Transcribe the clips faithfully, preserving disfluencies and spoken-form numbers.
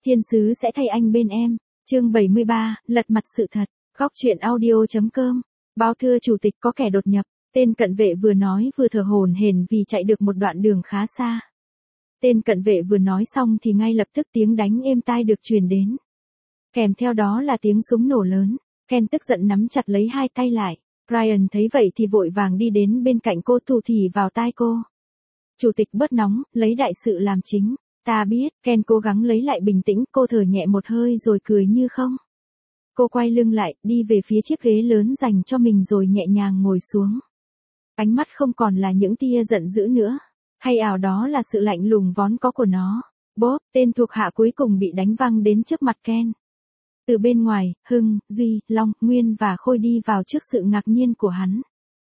Thiên sứ sẽ thay anh bên em. Chương bảy mươi ba, lật mặt sự thật. Góc truyện audio.com. Báo thưa chủ tịch, có kẻ đột nhập. Tên cận vệ vừa nói vừa thở hổn hển vì chạy được một đoạn đường khá xa. Tên cận vệ vừa nói xong thì ngay lập tức tiếng đánh êm tai được truyền đến. Kèm theo đó là tiếng súng nổ lớn. Ken tức giận nắm chặt lấy hai tay lại. Ryan thấy vậy thì vội vàng đi đến bên cạnh cô thủ thỉ vào tai cô. Chủ tịch bớt nóng, lấy đại sự làm chính. Ta biết. Ken cố gắng lấy lại bình tĩnh, cô thở nhẹ một hơi rồi cười như không. Cô quay lưng lại, đi về phía chiếc ghế lớn dành cho mình rồi nhẹ nhàng ngồi xuống. Ánh mắt không còn là những tia giận dữ nữa. Hay ảo đó là sự lạnh lùng vốn có của nó. Bob, tên thuộc hạ cuối cùng bị đánh văng đến trước mặt Ken. Từ bên ngoài, Hưng, Duy, Long, Nguyên và Khôi đi vào trước sự ngạc nhiên của hắn.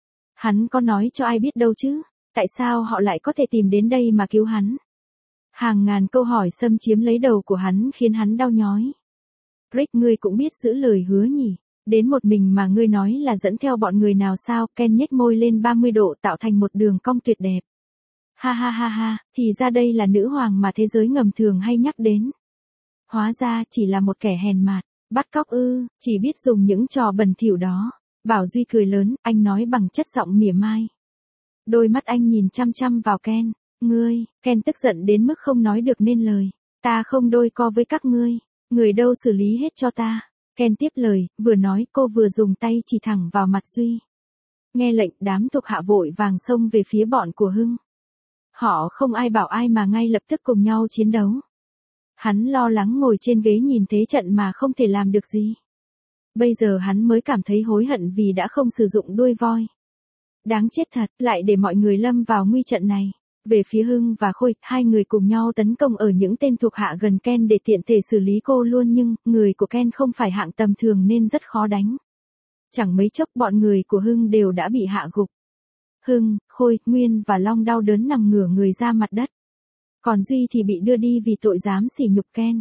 Hắn có nói cho ai biết đâu chứ? Tại sao họ lại có thể tìm đến đây mà cứu hắn? Hàng ngàn câu hỏi xâm chiếm lấy đầu của hắn khiến hắn đau nhói. Rick, ngươi cũng biết giữ lời hứa nhỉ? Đến một mình mà ngươi nói là dẫn theo bọn người nào sao? Ken nhếch môi lên ba mươi độ tạo thành một đường cong tuyệt đẹp. Ha ha ha ha, thì ra đây là nữ hoàng mà thế giới ngầm thường hay nhắc đến. Hóa ra chỉ là một kẻ hèn mạt, bắt cóc ư, chỉ biết dùng những trò bẩn thỉu đó. Bảo Duy cười lớn, anh nói bằng chất giọng mỉa mai. Đôi mắt anh nhìn chăm chăm vào Ken. Ngươi, Ken tức giận đến mức không nói được nên lời. Ta không đôi co với các ngươi. Người đâu xử lý hết cho ta. Ken tiếp lời, vừa nói cô vừa dùng tay chỉ thẳng vào mặt Duy. Nghe lệnh, đám thuộc hạ vội vàng xông về phía bọn của Hưng. Họ không ai bảo ai mà ngay lập tức cùng nhau chiến đấu. Hắn lo lắng ngồi trên ghế nhìn thế trận mà không thể làm được gì. Bây giờ hắn mới cảm thấy hối hận vì đã không sử dụng đuôi voi. Đáng chết thật, lại để mọi người lâm vào nguy trận này. Về phía Hưng và Khôi, hai người cùng nhau tấn công ở những tên thuộc hạ gần Ken để tiện thể xử lý cô luôn, nhưng người của Ken không phải hạng tầm thường nên rất khó đánh. Chẳng mấy chốc bọn người của Hưng đều đã bị hạ gục. Hưng, Khôi, Nguyên và Long đau đớn nằm ngửa người ra mặt đất. Còn Duy thì bị đưa đi vì tội dám sỉ nhục Ken.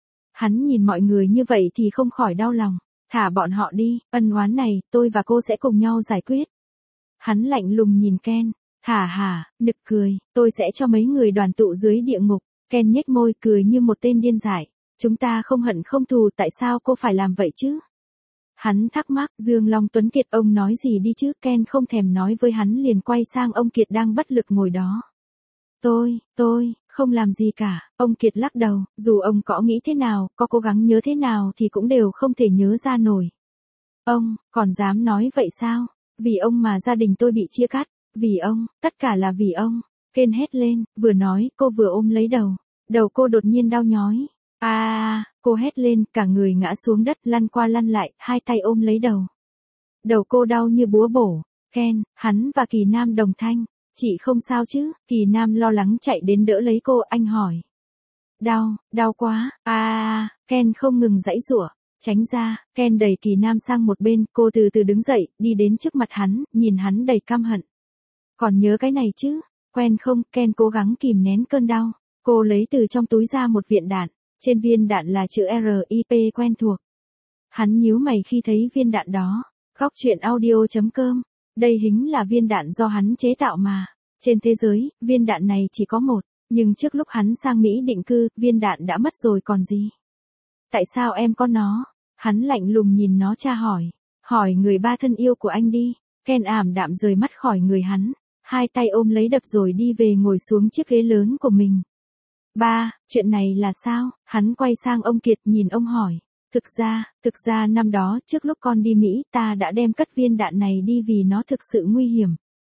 Hắn nhìn mọi người như vậy thì không khỏi đau lòng. Thả bọn họ đi, ân oán này, tôi và cô sẽ cùng nhau giải quyết. Hắn lạnh lùng nhìn Ken. Thả hả, nực cười, tôi sẽ cho mấy người đoàn tụ dưới địa ngục. Ken nhếch môi cười như một tên điên dại. Chúng ta không hận không thù, tại sao cô phải làm vậy chứ? Hắn thắc mắc. Dương Long Tuấn Kiệt, ông nói gì đi chứ? Ken không thèm nói với hắn, liền quay sang ông Kiệt đang bất lực ngồi đó. Tôi, tôi, không làm gì cả. Ông Kiệt lắc đầu, dù ông có nghĩ thế nào, có cố gắng nhớ thế nào thì cũng đều không thể nhớ ra nổi. Ông, còn dám nói vậy sao? Vì ông mà gia đình tôi bị chia cắt. Vì ông, tất cả là vì ông. Ken hét lên, vừa nói, cô vừa ôm lấy đầu. Đầu cô đột nhiên đau nhói. À, à, cô hét lên, cả người ngã xuống đất, lăn qua lăn lại, hai tay ôm lấy đầu. Đầu cô đau như búa bổ. Ken, hắn và Kỳ Nam đồng thanh. Chị không sao chứ? Kỳ Nam lo lắng chạy đến đỡ lấy cô, anh hỏi. Đau, đau quá. À, à, Ken không ngừng giãy giụa. Tránh ra. Ken đẩy Kỳ Nam sang một bên, cô từ từ đứng dậy, đi đến trước mặt hắn, nhìn hắn đầy căm hận. Còn nhớ cái này chứ? Quen không? Ken cố gắng kìm nén cơn đau. Cô lấy từ trong túi ra một viên đạn. Trên viên đạn là chữ R I P quen thuộc. Hắn nhíu mày khi thấy viên đạn đó. Góc truyện audio.com. Đây chính là viên đạn do hắn chế tạo mà. Trên thế giới, viên đạn này chỉ có một. Nhưng trước lúc hắn sang Mỹ định cư, viên đạn đã mất rồi còn gì. Tại sao em có nó? Hắn lạnh lùng nhìn nó tra hỏi. Hỏi người ba thân yêu của anh đi. Ken ảm đạm rời mắt khỏi người hắn. Hai tay ôm lấy đập rồi đi về ngồi xuống chiếc ghế lớn của mình. Ba, chuyện này là sao? Hắn quay sang ông Kiệt nhìn ông hỏi. Thực ra, thực ra năm đó trước lúc con đi Mỹ ta đã đem cất viên đạn này đi vì nó thực sự nguy hiểm.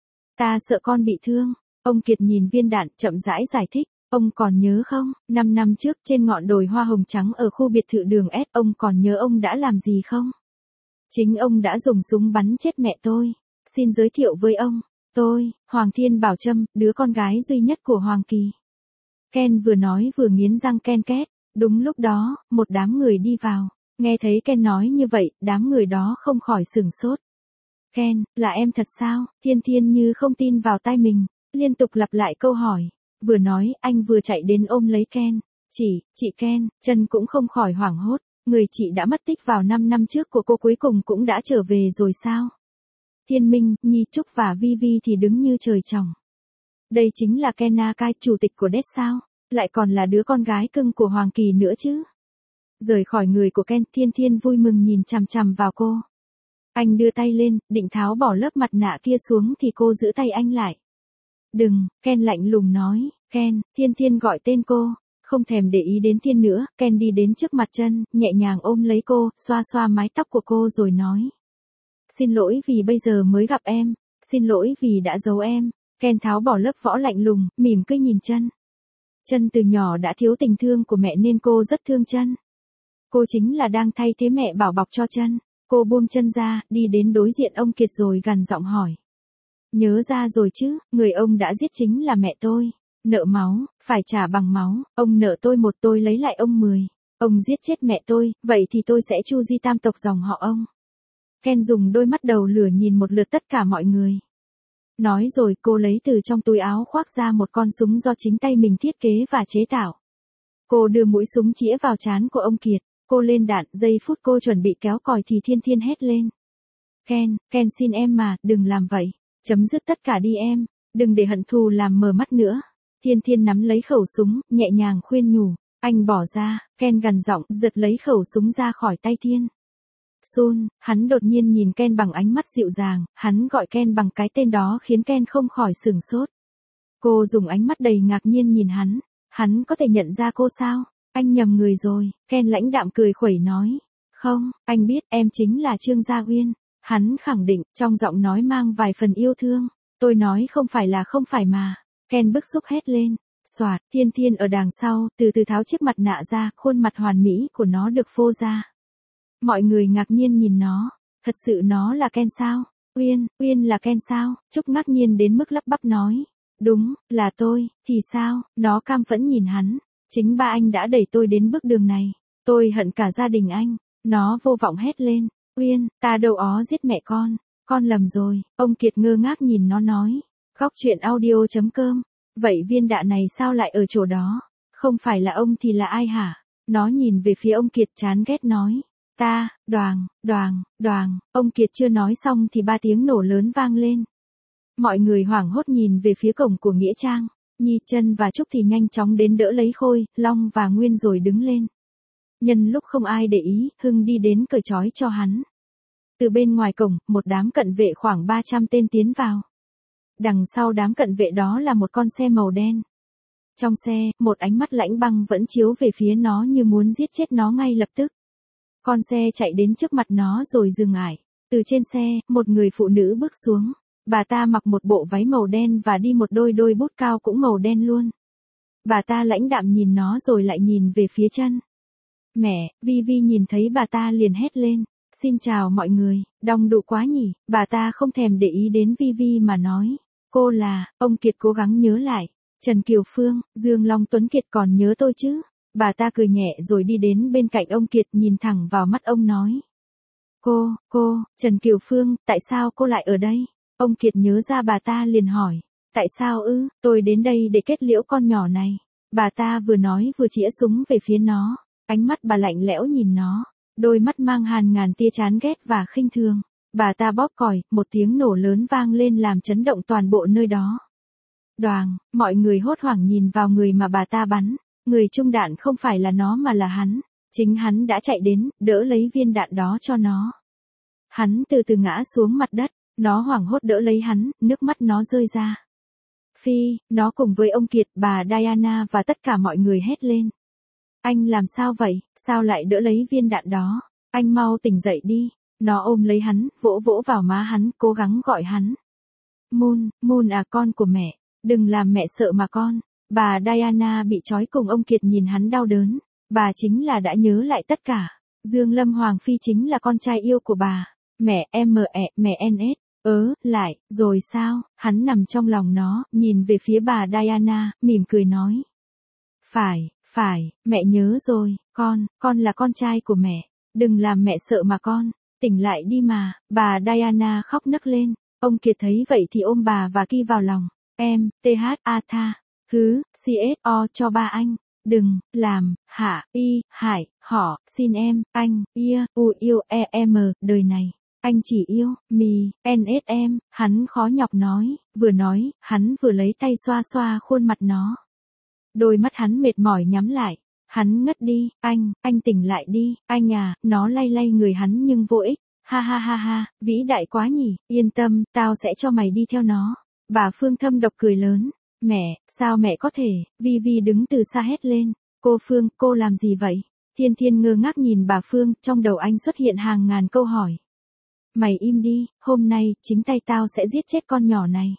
Ta sợ con bị thương. Ông Kiệt nhìn viên đạn chậm rãi giải thích. Ông còn nhớ không? Năm năm trước trên ngọn đồi hoa hồng trắng ở khu biệt thự đường S, ông còn nhớ ông đã làm gì không? Chính ông đã dùng súng bắn chết mẹ tôi. Xin giới thiệu với ông. Tôi, Hoàng Thiên Bảo Trâm, đứa con gái duy nhất của Hoàng Kỳ. Ken vừa nói vừa nghiến răng ken két. Đúng lúc đó, một đám người đi vào. Nghe thấy Ken nói như vậy, đám người đó không khỏi sửng sốt. Ken, là em thật sao? Thiên Thiên như không tin vào tai mình, liên tục lặp lại câu hỏi. Vừa nói, anh vừa chạy đến ôm lấy Ken. Chị, chị Ken, chân cũng không khỏi hoảng hốt. Người chị đã mất tích vào năm năm trước của cô cuối cùng cũng đã trở về rồi sao? Thiên Minh, Nhi Trúc và Vi Vi thì đứng như trời trồng. Đây chính là Ken Nakai, chủ tịch của đét sao? Lại còn là đứa con gái cưng của Hoàng Kỳ nữa chứ? Rời khỏi người của Ken, Thiên Thiên vui mừng nhìn chằm chằm vào cô. Anh đưa tay lên, định tháo bỏ lớp mặt nạ kia xuống thì cô giữ tay anh lại. Đừng, Ken lạnh lùng nói. Ken, Thiên Thiên gọi tên cô. Không thèm để ý đến Thiên nữa, Ken đi đến trước mặt chân, nhẹ nhàng ôm lấy cô, xoa xoa mái tóc của cô rồi nói. Xin lỗi vì bây giờ mới gặp em, xin lỗi vì đã giấu em. Ken tháo bỏ lớp võ lạnh lùng, mỉm cười nhìn chân. Chân từ nhỏ đã thiếu tình thương của mẹ nên cô rất thương chân. Cô chính là đang thay thế mẹ bảo bọc cho chân. Cô buông chân ra, đi đến đối diện ông Kiệt rồi gằn giọng hỏi. Nhớ ra rồi chứ, người ông đã giết chính là mẹ tôi. Nợ máu, phải trả bằng máu, ông nợ tôi một tôi lấy lại ông mười. Ông giết chết mẹ tôi, vậy thì tôi sẽ chu di tam tộc dòng họ ông. Ken dùng đôi mắt đầu lửa nhìn một lượt tất cả mọi người. Nói rồi cô lấy từ trong túi áo khoác ra một con súng do chính tay mình thiết kế và chế tạo. Cô đưa mũi súng chĩa vào trán của ông Kiệt. Cô lên đạn, giây phút cô chuẩn bị kéo còi thì Thiên Thiên hét lên. Ken, Ken xin em mà, đừng làm vậy. Chấm dứt tất cả đi em, đừng để hận thù làm mờ mắt nữa. Thiên Thiên nắm lấy khẩu súng, nhẹ nhàng khuyên nhủ. Anh bỏ ra, Ken gằn giọng, giật lấy khẩu súng ra khỏi tay Thiên. Sun, hắn đột nhiên nhìn Ken bằng ánh mắt dịu dàng, hắn gọi Ken bằng cái tên đó khiến Ken không khỏi sửng sốt. Cô dùng ánh mắt đầy ngạc nhiên nhìn hắn, hắn có thể nhận ra cô sao? Anh nhầm người rồi, Ken lãnh đạm cười khuẩy nói. Không, anh biết em chính là Trương Gia Uyên. Hắn khẳng định, trong giọng nói mang vài phần yêu thương. Tôi nói không phải là không phải mà. Ken bức xúc hét lên. Soạt, Thiên Thiên ở đằng sau, từ từ tháo chiếc mặt nạ ra, khuôn mặt hoàn mỹ của nó được phô ra. Mọi người ngạc nhiên nhìn nó. Thật sự nó là Ken sao? Uyên, Uyên là Ken sao? Trúc ngạc nhiên đến mức lắp bắp nói. Đúng, là tôi, thì sao? Nó cam phẫn nhìn hắn. Chính ba anh đã đẩy tôi đến bước đường này. Tôi hận cả gia đình anh. Nó vô vọng hét lên. Uyên, ta đâu ó giết mẹ con. Con lầm rồi. Ông Kiệt ngơ ngác nhìn nó nói. Góc truyện audio chấm com. Vậy viên đạn này sao lại ở chỗ đó? Không phải là ông thì là ai hả? Nó nhìn về phía ông Kiệt chán ghét nói. Ta, đoàng, đoàng, đoàng. Ông Kiệt chưa nói xong thì ba tiếng nổ lớn vang lên. Mọi người hoảng hốt nhìn về phía cổng của Nghĩa Trang. Nhi, Chân và Trúc thì nhanh chóng đến đỡ lấy Khôi, Long và Nguyên rồi đứng lên. Nhân lúc không ai để ý, Hưng đi đến cởi trói cho hắn. Từ bên ngoài cổng, một đám cận vệ khoảng ba trăm tên tiến vào. Đằng sau đám cận vệ đó là một con xe màu đen. Trong xe, một ánh mắt lãnh băng vẫn chiếu về phía nó như muốn giết chết nó ngay lập tức. Con xe chạy đến trước mặt nó rồi dừng ải. Từ trên xe, một người phụ nữ bước xuống. Bà ta mặc một bộ váy màu đen và đi một đôi đôi bút cao cũng màu đen luôn. Bà ta lãnh đạm nhìn nó rồi lại nhìn về phía Chân. Mẹ, Vi Vi nhìn thấy bà ta liền hét lên. Xin chào mọi người, đông đủ quá nhỉ. Bà ta không thèm để ý đến Vi Vi mà nói. Cô là, ông Kiệt cố gắng nhớ lại. Trần Kiều Phương, Dương Long Tuấn Kiệt còn nhớ tôi chứ. Bà ta cười nhẹ rồi đi đến bên cạnh ông Kiệt nhìn thẳng vào mắt ông nói. Cô, cô, Trần Kiều Phương, tại sao cô lại ở đây? Ông Kiệt nhớ ra bà ta liền hỏi. Tại sao ư, tôi đến đây để kết liễu con nhỏ này. Bà ta vừa nói vừa chĩa súng về phía nó. Ánh mắt bà lạnh lẽo nhìn nó. Đôi mắt mang hàn ngàn tia chán ghét và khinh thường. Bà ta bóp còi, một tiếng nổ lớn vang lên làm chấn động toàn bộ nơi đó. Đoàng, mọi người hốt hoảng nhìn vào người mà bà ta bắn. Người trung đạn không phải là nó mà là hắn. Chính hắn đã chạy đến, đỡ lấy viên đạn đó cho nó. Hắn từ từ ngã xuống mặt đất. Nó hoảng hốt đỡ lấy hắn, nước mắt nó rơi ra. Phi, nó cùng với ông Kiệt, bà Diana và tất cả mọi người hét lên. Anh làm sao vậy, sao lại đỡ lấy viên đạn đó? Anh mau tỉnh dậy đi. Nó ôm lấy hắn, vỗ vỗ vào má hắn, cố gắng gọi hắn. Moon, Moon à con của mẹ, đừng làm mẹ sợ mà con. Bà Diana bị trói cùng ông Kiệt nhìn hắn đau đớn. Bà chính là đã nhớ lại tất cả. Dương Lâm Hoàng Phi chính là con trai yêu của bà. Mẹ em mẹ, mẹ en ét. Ớ, lại, rồi sao? Hắn nằm trong lòng nó, nhìn về phía bà Diana, mỉm cười nói. Phải, phải, mẹ nhớ rồi, con, con là con trai của mẹ. Đừng làm mẹ sợ mà con. Tỉnh lại đi mà, bà Diana khóc nấc lên. Ông Kiệt thấy vậy thì ôm bà và ki vào lòng. Em, tê hát a tha. Hứ, xê ét o cho ba anh. Đừng, làm, hạ, y, hải, họ, xin em, anh, ia, u yêu e em, đời này. Anh chỉ yêu, mì, en ét em, hắn khó nhọc nói, vừa nói, hắn vừa lấy tay xoa xoa khuôn mặt nó. Đôi mắt hắn mệt mỏi nhắm lại, Hắn ngất đi, anh, anh tỉnh lại đi, anh à, nó lay lay người hắn nhưng vô ích. Ha ha ha ha, vĩ đại quá nhỉ, yên tâm, tao sẽ cho mày đi theo nó. Bà Phương thâm độc cười lớn. Mẹ, sao mẹ có thể, Vi Vi đứng từ xa hét lên. Cô Phương, cô làm gì vậy? Thiên Thiên ngơ ngác nhìn bà Phương, trong đầu anh xuất hiện hàng ngàn câu hỏi. Mày im đi, hôm nay, chính tay tao sẽ giết chết con nhỏ này.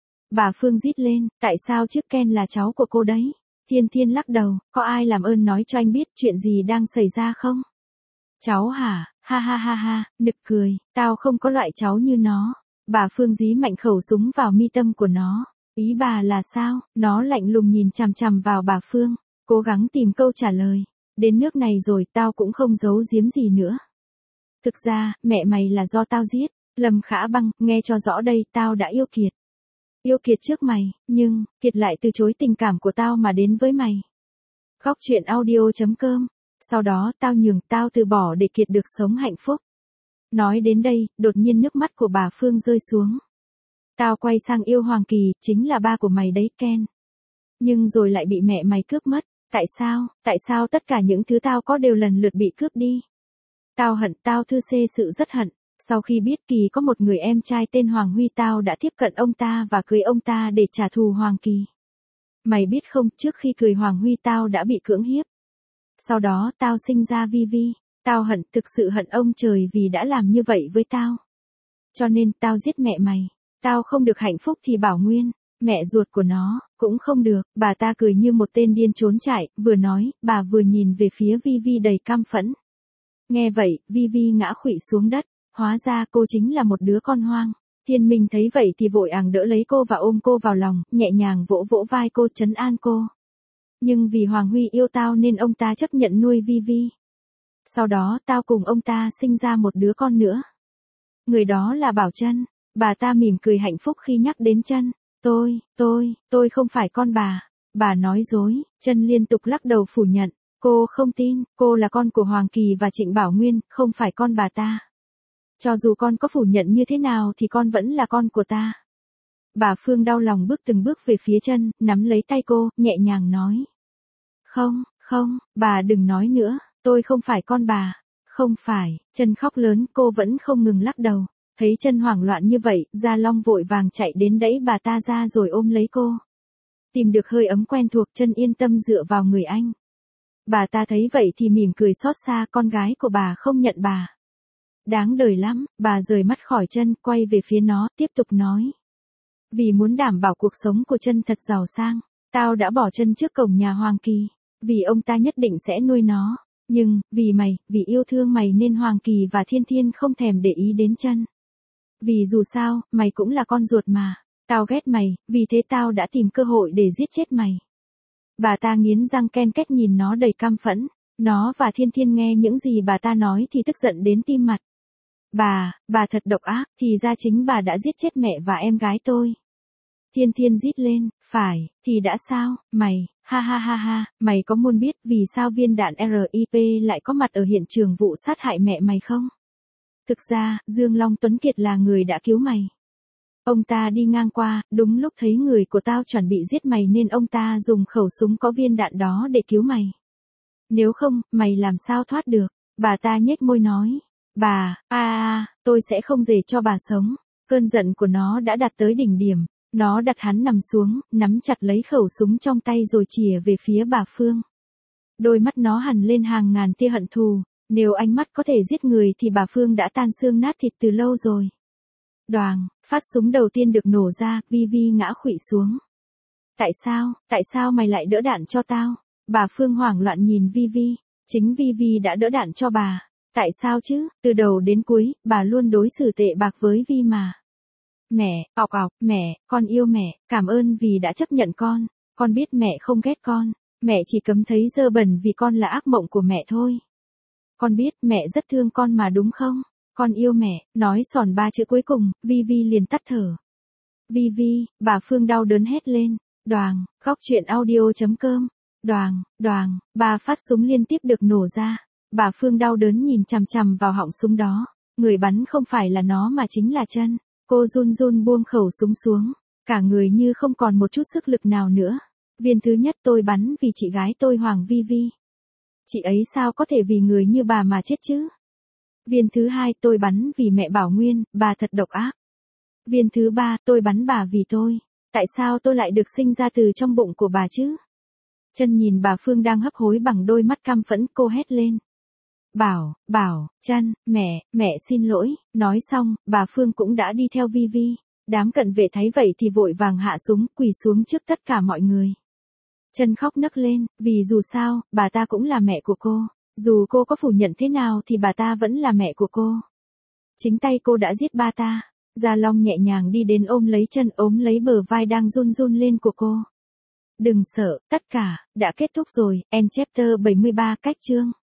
Bà Phương rít lên, tại sao trước Ken là cháu của cô đấy? Thiên Thiên lắc đầu, có ai làm ơn nói cho anh biết chuyện gì đang xảy ra không? Cháu hả? Ha ha ha ha, nực cười, tao không có loại cháu như nó. Bà Phương dí mạnh khẩu súng vào mi tâm của nó. Ý bà là sao? Nó lạnh lùng nhìn chằm chằm vào bà Phương, cố gắng tìm câu trả lời. Đến nước này rồi tao cũng không giấu giếm gì nữa. Thực ra, mẹ mày là do tao giết. Lâm Khả Băng, nghe cho rõ đây, tao đã yêu Kiệt. Yêu Kiệt trước mày, nhưng, Kiệt lại từ chối tình cảm của tao mà đến với mày. Góc truyện audio.com. Sau đó tao nhường, tao từ bỏ để Kiệt được sống hạnh phúc. Nói đến đây, đột nhiên nước mắt của bà Phương rơi xuống. Tao quay sang yêu Hoàng Kỳ, chính là ba của mày đấy Ken. Nhưng rồi lại bị mẹ mày cướp mất. Tại sao, tại sao tất cả những thứ tao có đều lần lượt bị cướp đi? Tao hận, tao thư xê sự rất hận. Sau khi biết Kỳ có một người em trai tên Hoàng Huy, tao đã tiếp cận ông ta và cưới ông ta để trả thù Hoàng Kỳ. Mày biết không, trước khi cưới Hoàng Huy tao đã bị cưỡng hiếp. Sau đó tao sinh ra Vi Vi. Tao hận, thực sự hận ông trời vì đã làm như vậy với tao. Cho nên tao giết mẹ mày. Tao không được hạnh phúc thì Bảo Nguyên, mẹ ruột của nó, cũng không được. Bà ta cười như một tên điên trốn chạy, vừa nói, bà vừa nhìn về phía Vi Vi đầy căm phẫn. Nghe vậy, Vi Vi ngã khuỵu xuống đất. Hóa ra cô chính là một đứa con hoang. Thiên Minh thấy vậy thì vội àng đỡ lấy cô và ôm cô vào lòng, nhẹ nhàng vỗ vỗ vai cô, trấn an cô. Nhưng vì Hoàng Huy yêu tao nên ông ta chấp nhận nuôi Vi Vi. Sau đó tao cùng ông ta sinh ra một đứa con nữa. Người đó là Bảo Trân. Bà ta mỉm cười hạnh phúc khi nhắc đến Trân. Tôi, tôi, tôi không phải con bà. Bà nói dối. Trân liên tục lắc đầu phủ nhận. Cô không tin, cô là con của Hoàng Kỳ và Trịnh Bảo Nguyên, không phải con bà ta. Cho dù con có phủ nhận như thế nào thì con vẫn là con của ta. Bà Phương đau lòng bước từng bước về phía Trân, nắm lấy tay cô, nhẹ nhàng nói. Không, không, bà đừng nói nữa, tôi không phải con bà. Không phải, Trân khóc lớn, cô vẫn không ngừng lắc đầu. Thấy Trân hoảng loạn như vậy, Gia Long vội vàng chạy đến đẩy bà ta ra rồi ôm lấy cô. Tìm được hơi ấm quen thuộc, Trân yên tâm dựa vào người anh. Bà ta thấy vậy thì mỉm cười xót xa, con gái của bà không nhận bà. Đáng đời lắm, bà rời mắt khỏi Trân, quay về phía nó, tiếp tục nói. Vì muốn đảm bảo cuộc sống của Trân thật giàu sang, tao đã bỏ Trân trước cổng nhà Hoàng Kỳ. Vì ông ta nhất định sẽ nuôi nó. Nhưng, vì mày, vì yêu thương mày nên Hoàng Kỳ và Thiên Thiên không thèm để ý đến Trân. Vì dù sao, mày cũng là con ruột mà. Tao ghét mày, vì thế tao đã tìm cơ hội để giết chết mày. Bà ta nghiến răng ken két nhìn nó đầy căm phẫn. Nó và Thiên Thiên nghe những gì bà ta nói thì tức giận đến tim mặt. Bà, bà thật độc ác, thì ra chính bà đã giết chết mẹ và em gái tôi. Thiên Thiên rít lên, phải, thì đã sao, mày, ha ha ha ha, mày có muốn biết vì sao viên đạn rờ i pê lại có mặt ở hiện trường vụ sát hại mẹ mày không? Thực ra, Dương Long Tuấn Kiệt là người đã cứu mày. Ông ta đi ngang qua, đúng lúc thấy người của tao chuẩn bị giết mày nên ông ta dùng khẩu súng có viên đạn đó để cứu mày. Nếu không, mày làm sao thoát được? Bà ta nhếch môi nói. Bà, a a, tôi sẽ không để cho bà sống. Cơn giận của nó đã đạt tới đỉnh điểm. Nó đặt hắn nằm xuống, nắm chặt lấy khẩu súng trong tay rồi chìa về phía bà Phương. Đôi mắt nó hằn lên hàng ngàn tia hận thù. Nếu ánh mắt có thể giết người thì bà Phương đã tan xương nát thịt từ lâu rồi. Đoàng, phát súng đầu tiên được nổ ra, Vi Vi ngã khuỵu xuống. Tại sao, tại sao mày lại đỡ đạn cho tao? Bà Phương hoảng loạn nhìn Vi Vi. Chính Vi Vi đã đỡ đạn cho bà. Tại sao chứ, từ đầu đến cuối, bà luôn đối xử tệ bạc với Vi mà. Mẹ, ọc ọc, mẹ, con yêu mẹ, cảm ơn vì đã chấp nhận con. Con biết mẹ không ghét con. Mẹ chỉ cấm thấy dơ bẩn vì con là ác mộng của mẹ thôi. Con biết mẹ rất thương con mà đúng không? Con yêu mẹ, nói sòn ba chữ cuối cùng, Vi Vi liền tắt thở. Vi Vi, bà Phương đau đớn hét lên. Đoàng, góc truyện audio.com. Đoàng, đoàng, bà phát súng liên tiếp được nổ ra. Bà Phương đau đớn nhìn chằm chằm vào họng súng đó. Người bắn không phải là nó mà chính là Trân. Cô run run buông khẩu súng xuống. Cả người như không còn một chút sức lực nào nữa. Viên thứ nhất tôi bắn vì chị gái tôi Hoàng Vi Vi. Chị ấy sao có thể vì người như bà mà chết chứ? Viên thứ hai, tôi bắn vì mẹ Bảo Nguyên, bà thật độc ác. Viên thứ ba, tôi bắn bà vì tôi. Tại sao tôi lại được sinh ra từ trong bụng của bà chứ? Chân nhìn bà Phương đang hấp hối bằng đôi mắt căm phẫn, cô hét lên. Bảo, Bảo, Chân, mẹ, mẹ xin lỗi. Nói xong, bà Phương cũng đã đi theo Vi Vi. Đám cận vệ thấy vậy thì vội vàng hạ súng, quỳ xuống trước tất cả mọi người. Chân khóc nấc lên, vì dù sao, bà ta cũng là mẹ của cô. Dù cô có phủ nhận thế nào thì bà ta vẫn là mẹ của cô. Chính tay cô đã giết ba ta. Gia Long nhẹ nhàng đi đến ôm lấy Chân, ôm lấy bờ vai đang run run lên của cô. Đừng sợ, tất cả đã kết thúc rồi. End chapter bảy mươi ba. Cách chương.